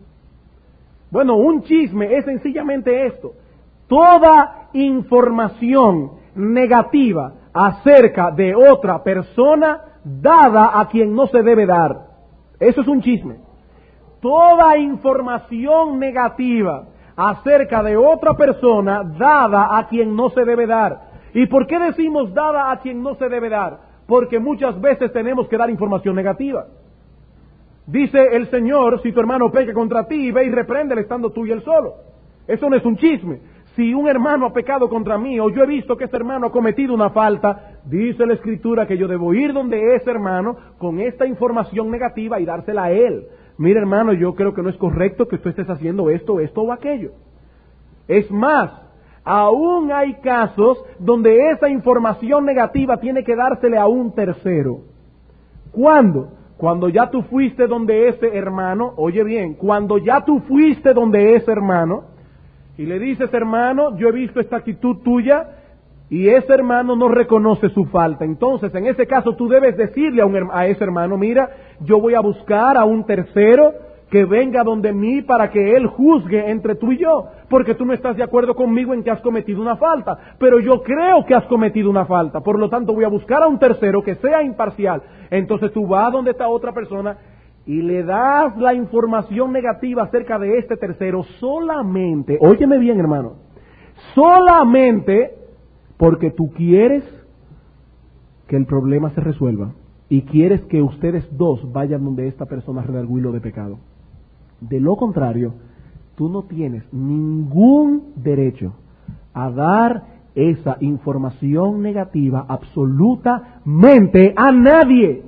Bueno, un chisme es sencillamente esto. Toda información negativa acerca de otra persona dada a quien no se debe dar. Eso es un chisme. Toda información negativa acerca de otra persona dada a quien no se debe dar. ¿Y por qué decimos dada a quien no se debe dar? Porque muchas veces tenemos que dar información negativa. Dice el Señor, si tu hermano peca contra ti, ve y repréndele estando tú y él solo. Eso no es un chisme. Si un hermano ha pecado contra mí, o yo he visto que ese hermano ha cometido una falta, dice la Escritura que yo debo ir donde ese hermano con esta información negativa y dársela a él. Mira, hermano, yo creo que no es correcto que tú estés haciendo esto, esto o aquello. Es más, aún hay casos donde esa información negativa tiene que dársele a un tercero. ¿Cuándo? Cuando ya tú fuiste donde ese hermano, oye bien, cuando ya tú fuiste donde ese hermano, y le dices, hermano, yo he visto esta actitud tuya, y ese hermano no reconoce su falta. Entonces, en ese caso, tú debes decirle a, un, a ese hermano, mira, yo voy a buscar a un tercero que venga donde mí para que él juzgue entre tú y yo, porque tú no estás de acuerdo conmigo en que has cometido una falta, pero yo creo que has cometido una falta, por lo tanto voy a buscar a un tercero que sea imparcial. Entonces tú vas donde está otra persona y le das la información negativa acerca de este tercero solamente, óyeme bien, hermano, solamente porque tú quieres que el problema se resuelva y quieres que ustedes dos vayan donde esta persona redargüirlo de pecado. De lo contrario, tú no tienes ningún derecho a dar esa información negativa absolutamente a nadie.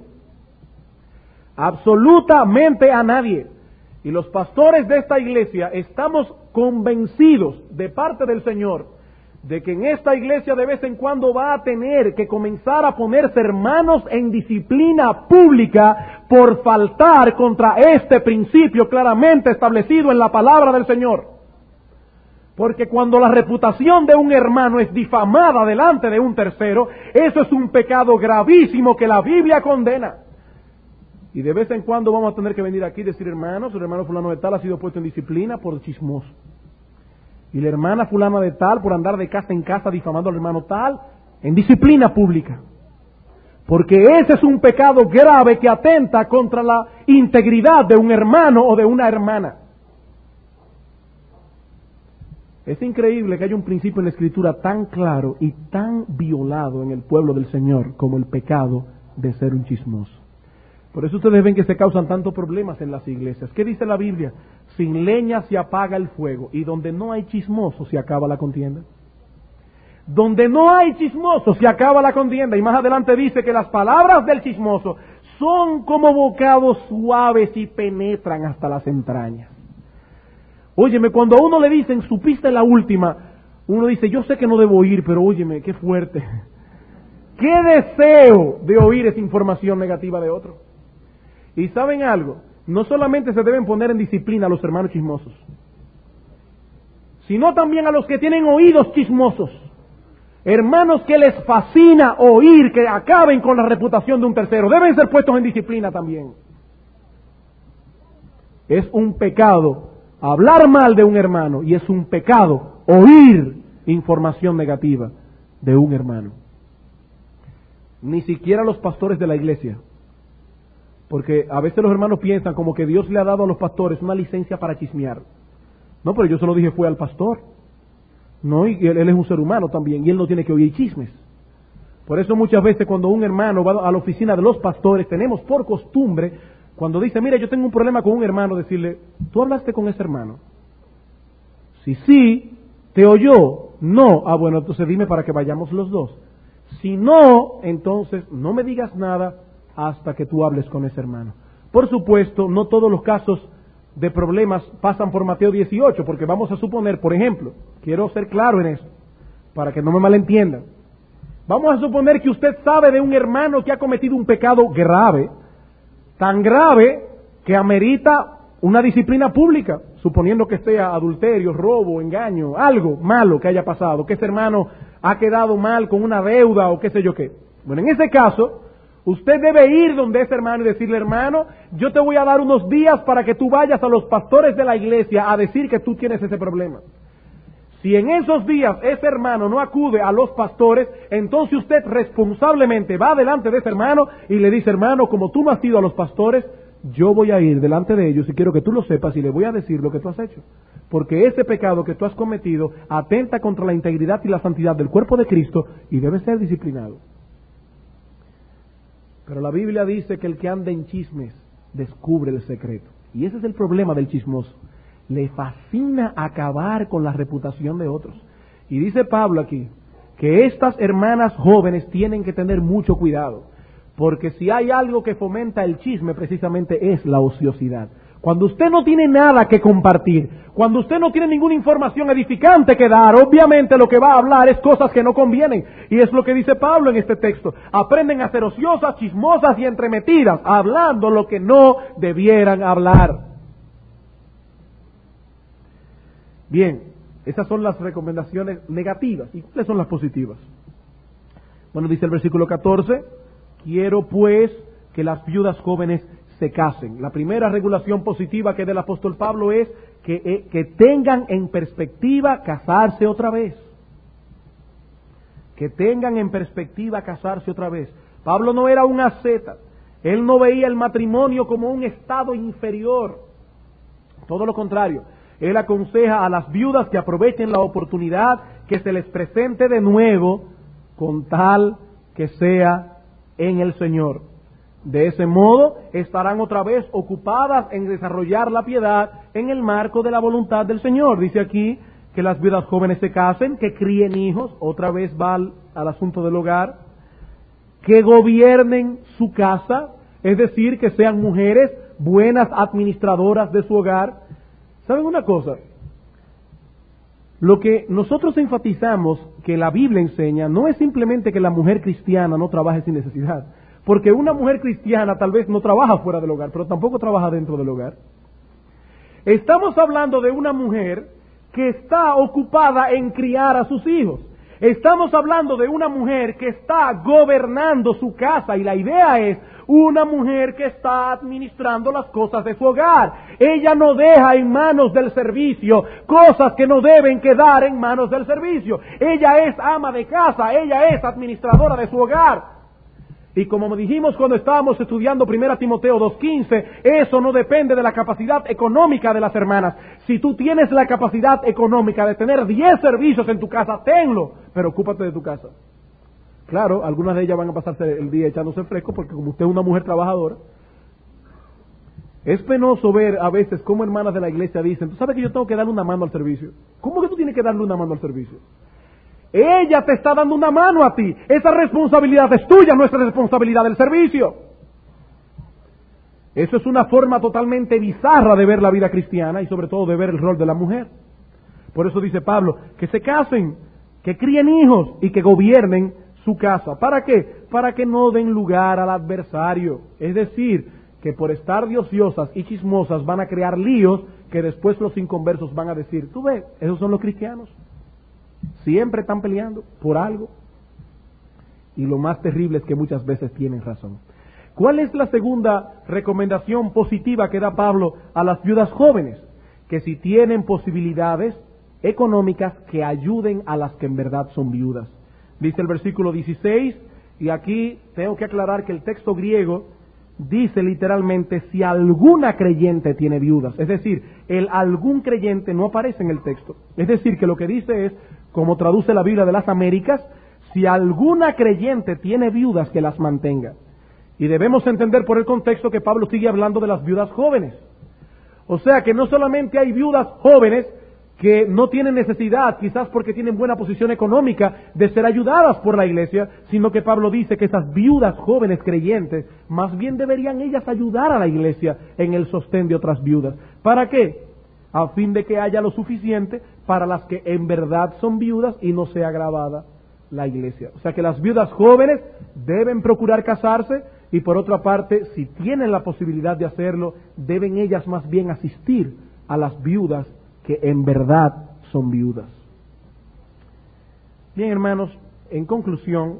Absolutamente a nadie. Y los pastores de esta iglesia estamos convencidos de parte del Señor de que en esta iglesia de vez en cuando va a tener que comenzar a ponerse hermanos en disciplina pública por faltar contra este principio claramente establecido en la palabra del Señor. Porque cuando la reputación de un hermano es difamada delante de un tercero, eso es un pecado gravísimo que la Biblia condena. Y de vez en cuando vamos a tener que venir aquí y decir, hermanos, el hermano fulano de tal ha sido puesto en disciplina por chismoso. Y la hermana fulana de tal, por andar de casa en casa difamando al hermano tal, en disciplina pública. Porque ese es un pecado grave que atenta contra la integridad de un hermano o de una hermana. Es increíble que haya un principio en la Escritura tan claro y tan violado en el pueblo del Señor como el pecado de ser un chismoso. Por eso ustedes ven que se causan tantos problemas en las iglesias. ¿Qué dice la Biblia? Sin leña se apaga el fuego, y donde no hay chismoso se acaba la contienda. Donde no hay chismoso se acaba la contienda. Y más adelante dice que las palabras del chismoso son como bocados suaves y penetran hasta las entrañas. Óyeme, cuando a uno le dicen, supiste la última, uno dice, yo sé que no debo oír, pero óyeme, qué fuerte. Qué deseo de oír esa información negativa de otro. Y ¿saben algo? No solamente se deben poner en disciplina a los hermanos chismosos, sino también a los que tienen oídos chismosos. Hermanos que les fascina oír que acaben con la reputación de un tercero, deben ser puestos en disciplina también. Es un pecado hablar mal de un hermano, y es un pecado oír información negativa de un hermano. Ni siquiera los pastores de la iglesia, porque a veces los hermanos piensan como que Dios le ha dado a los pastores una licencia para chismear. No, pero yo se lo dije fue al pastor. No, y él, él es un ser humano también, y él no tiene que oír chismes. Por eso muchas veces cuando un hermano va a la oficina de los pastores, tenemos por costumbre, cuando dice, mira, yo tengo un problema con un hermano, decirle, ¿tú hablaste con ese hermano? Si sí, ¿te oyó? No. Ah, bueno, entonces dime para que vayamos los dos. Si no, entonces no me digas nada hasta que tú hables con ese hermano. Por supuesto, no todos los casos de problemas pasan por Mateo dieciocho, porque vamos a suponer, por ejemplo, quiero ser claro en eso, para que no me malentiendan. Vamos a suponer que usted sabe de un hermano que ha cometido un pecado grave, tan grave que amerita una disciplina pública, suponiendo que sea adulterio, robo, engaño, algo malo que haya pasado, que ese hermano ha quedado mal con una deuda o qué sé yo qué. Bueno, en ese caso, usted debe ir donde ese hermano y decirle, hermano, yo te voy a dar unos días para que tú vayas a los pastores de la iglesia a decir que tú tienes ese problema. Si en esos días ese hermano no acude a los pastores, entonces usted responsablemente va delante de ese hermano y le dice, hermano, como tú no has ido a los pastores, yo voy a ir delante de ellos y quiero que tú lo sepas y le voy a decir lo que tú has hecho. Porque ese pecado que tú has cometido atenta contra la integridad y la santidad del cuerpo de Cristo y debe ser disciplinado. Pero la Biblia dice que el que anda en chismes descubre el secreto. Y ese es el problema del chismoso. Le fascina acabar con la reputación de otros. Y dice Pablo aquí que estas hermanas jóvenes tienen que tener mucho cuidado, porque si hay algo que fomenta el chisme precisamente es la ociosidad. Cuando usted no tiene nada que compartir, cuando usted no tiene ninguna información edificante que dar, obviamente lo que va a hablar es cosas que no convienen. Y es lo que dice Pablo en este texto. Aprenden a ser ociosas, chismosas y entremetidas, hablando lo que no debieran hablar. Bien, esas son las recomendaciones negativas. ¿Y cuáles son las positivas? Bueno, dice el versículo catorce, quiero pues que las viudas jóvenes se casen. La primera regulación positiva que da el apóstol Pablo es que, eh, que tengan en perspectiva casarse otra vez. Que tengan en perspectiva casarse otra vez. Pablo no era un asceta. Él no veía el matrimonio como un estado inferior. Todo lo contrario. Él aconseja a las viudas que aprovechen la oportunidad que se les presente de nuevo, con tal que sea en el Señor. De ese modo estarán otra vez ocupadas en desarrollar la piedad en el marco de la voluntad del Señor. Dice aquí que las viudas jóvenes se casen, que críen hijos, otra vez va al, al asunto del hogar, que gobiernen su casa, es decir, que sean mujeres buenas administradoras de su hogar. ¿Saben una cosa? Lo que nosotros enfatizamos que la Biblia enseña no es simplemente que la mujer cristiana no trabaje sin necesidad, porque una mujer cristiana tal vez no trabaja fuera del hogar, pero tampoco trabaja dentro del hogar. Estamos hablando de una mujer que está ocupada en criar a sus hijos. Estamos hablando de una mujer que está gobernando su casa, y la idea es una mujer que está administrando las cosas de su hogar. Ella no deja en manos del servicio cosas que no deben quedar en manos del servicio. Ella es ama de casa, ella es administradora de su hogar. Y como dijimos cuando estábamos estudiando primera Timoteo dos quince, eso no depende de la capacidad económica de las hermanas. Si tú tienes la capacidad económica de tener diez servicios en tu casa, tenlo, pero ocúpate de tu casa. Claro, algunas de ellas van a pasarse el día echándose fresco, porque como usted es una mujer trabajadora, es penoso ver a veces cómo hermanas de la iglesia dicen, tú sabes que yo tengo que darle una mano al servicio. ¿Cómo que tú tienes que darle una mano al servicio? Ella te está dando una mano a ti. Esa responsabilidad es tuya, no es responsabilidad del servicio. Eso es una forma totalmente bizarra de ver la vida cristiana y sobre todo de ver el rol de la mujer. Por eso dice Pablo, que se casen, que críen hijos y que gobiernen su casa. ¿Para qué? Para que no den lugar al adversario. Es decir, que por estar de ociosas y chismosas van a crear líos que después los inconversos van a decir, tú ves, esos son los cristianos. Siempre están peleando por algo. Y lo más terrible es que muchas veces tienen razón. ¿Cuál es la segunda recomendación positiva que da Pablo a las viudas jóvenes? Que si tienen posibilidades económicas, que ayuden a las que en verdad son viudas. Dice el versículo dieciséis, y aquí tengo que aclarar que el texto griego dice literalmente si alguna creyente tiene viudas. Es decir, el algún creyente no aparece en el texto. Es decir, que lo que dice es, como traduce la Biblia de las Américas, si alguna creyente tiene viudas, que las mantenga. Y debemos entender por el contexto que Pablo sigue hablando de las viudas jóvenes. O sea que no solamente hay viudas jóvenes que no tienen necesidad, quizás porque tienen buena posición económica, de ser ayudadas por la iglesia, sino que Pablo dice que esas viudas jóvenes creyentes, más bien deberían ellas ayudar a la iglesia en el sostén de otras viudas. ¿Para qué? A fin de que haya lo suficiente para las que en verdad son viudas y no sea agravada la iglesia. O sea que las viudas jóvenes deben procurar casarse y por otra parte, si tienen la posibilidad de hacerlo, deben ellas más bien asistir a las viudas que en verdad son viudas. Bien, hermanos, en conclusión,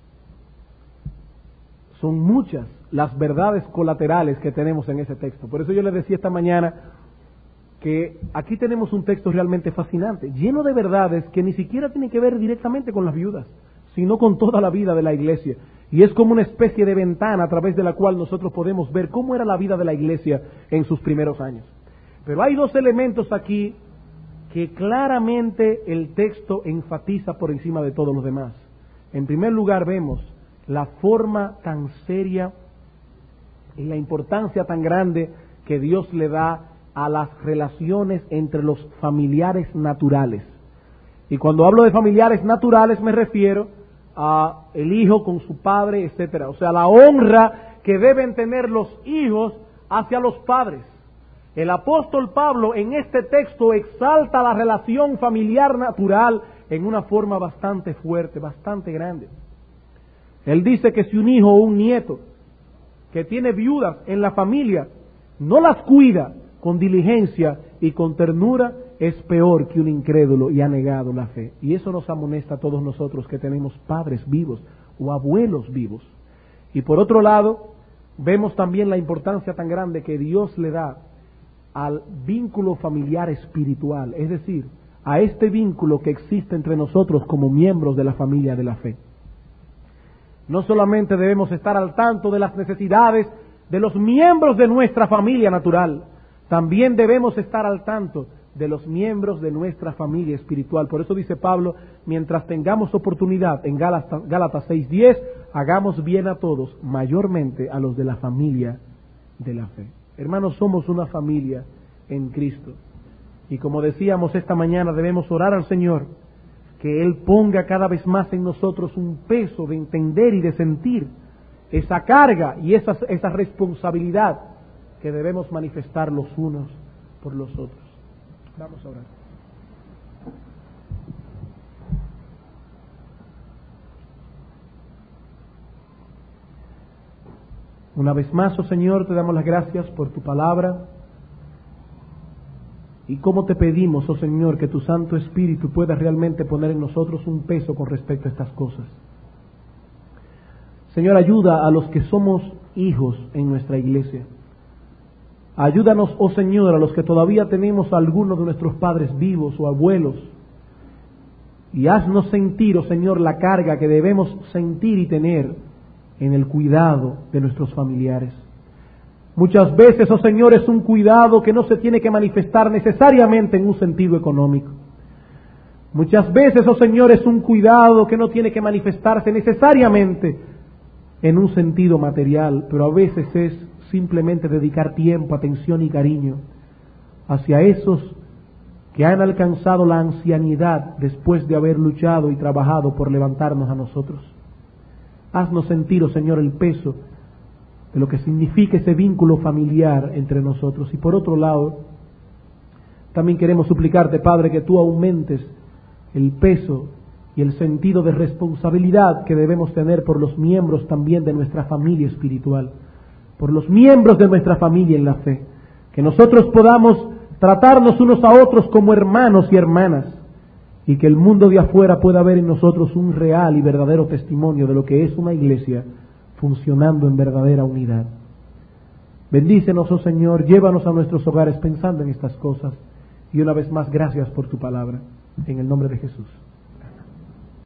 son muchas las verdades colaterales que tenemos en ese texto. Por eso yo les decía esta mañana que aquí tenemos un texto realmente fascinante, lleno de verdades que ni siquiera tienen que ver directamente con las viudas, sino con toda la vida de la iglesia. Y es como una especie de ventana a través de la cual nosotros podemos ver cómo era la vida de la iglesia en sus primeros años. Pero hay dos elementos aquí que claramente el texto enfatiza por encima de todos los demás. En primer lugar vemos la forma tan seria y la importancia tan grande que Dios le da a las relaciones entre los familiares naturales. Y cuando hablo de familiares naturales me refiero a el hijo con su padre, etcétera. O sea, la honra que deben tener los hijos hacia los padres. El apóstol Pablo en este texto exalta la relación familiar natural en una forma bastante fuerte, bastante grande. Él dice que si un hijo o un nieto que tiene viudas en la familia no las cuida con diligencia y con ternura, es peor que un incrédulo y ha negado la fe. Y eso nos amonesta a todos nosotros que tenemos padres vivos o abuelos vivos. Y por otro lado, vemos también la importancia tan grande que Dios le da al vínculo familiar espiritual, es decir, a este vínculo que existe entre nosotros como miembros de la familia de la fe. No solamente debemos estar al tanto de las necesidades de los miembros de nuestra familia natural, también debemos estar al tanto de los miembros de nuestra familia espiritual. Por eso dice Pablo, mientras tengamos oportunidad, en Gálatas, Gálatas seis diez, hagamos bien a todos, mayormente a los de la familia de la fe. Hermanos, somos una familia en Cristo. Y como decíamos esta mañana, debemos orar al Señor, que Él ponga cada vez más en nosotros un peso de entender y de sentir esa carga y esa, esa responsabilidad que debemos manifestar los unos por los otros. Vamos a orar. Una vez más, oh Señor, te damos las gracias por tu palabra y cómo te pedimos, oh Señor, que tu Santo Espíritu pueda realmente poner en nosotros un peso con respecto a estas cosas. Señor, ayuda a los que somos hijos en nuestra iglesia. Ayúdanos, oh Señor, a los que todavía tenemos a algunos de nuestros padres vivos o abuelos. Y haznos sentir, oh Señor, la carga que debemos sentir y tener en el cuidado de nuestros familiares. Muchas veces, oh Señor, es un cuidado que no se tiene que manifestar necesariamente en un sentido económico. Muchas veces, oh Señor, es un cuidado que no tiene que manifestarse necesariamente en un sentido material, pero a veces es simplemente dedicar tiempo, atención y cariño hacia esos que han alcanzado la ancianidad después de haber luchado y trabajado por levantarnos a nosotros. Haznos sentir, oh Señor, el peso de lo que significa ese vínculo familiar entre nosotros. Y por otro lado, también queremos suplicarte, Padre, que tú aumentes el peso y el sentido de responsabilidad que debemos tener por los miembros también de nuestra familia espiritual, por los miembros de nuestra familia en la fe, que nosotros podamos tratarnos unos a otros como hermanos y hermanas, y que el mundo de afuera pueda ver en nosotros un real y verdadero testimonio de lo que es una iglesia funcionando en verdadera unidad. Bendícenos, oh Señor, llévanos a nuestros hogares pensando en estas cosas, y una vez más, gracias por tu palabra, en el nombre de Jesús.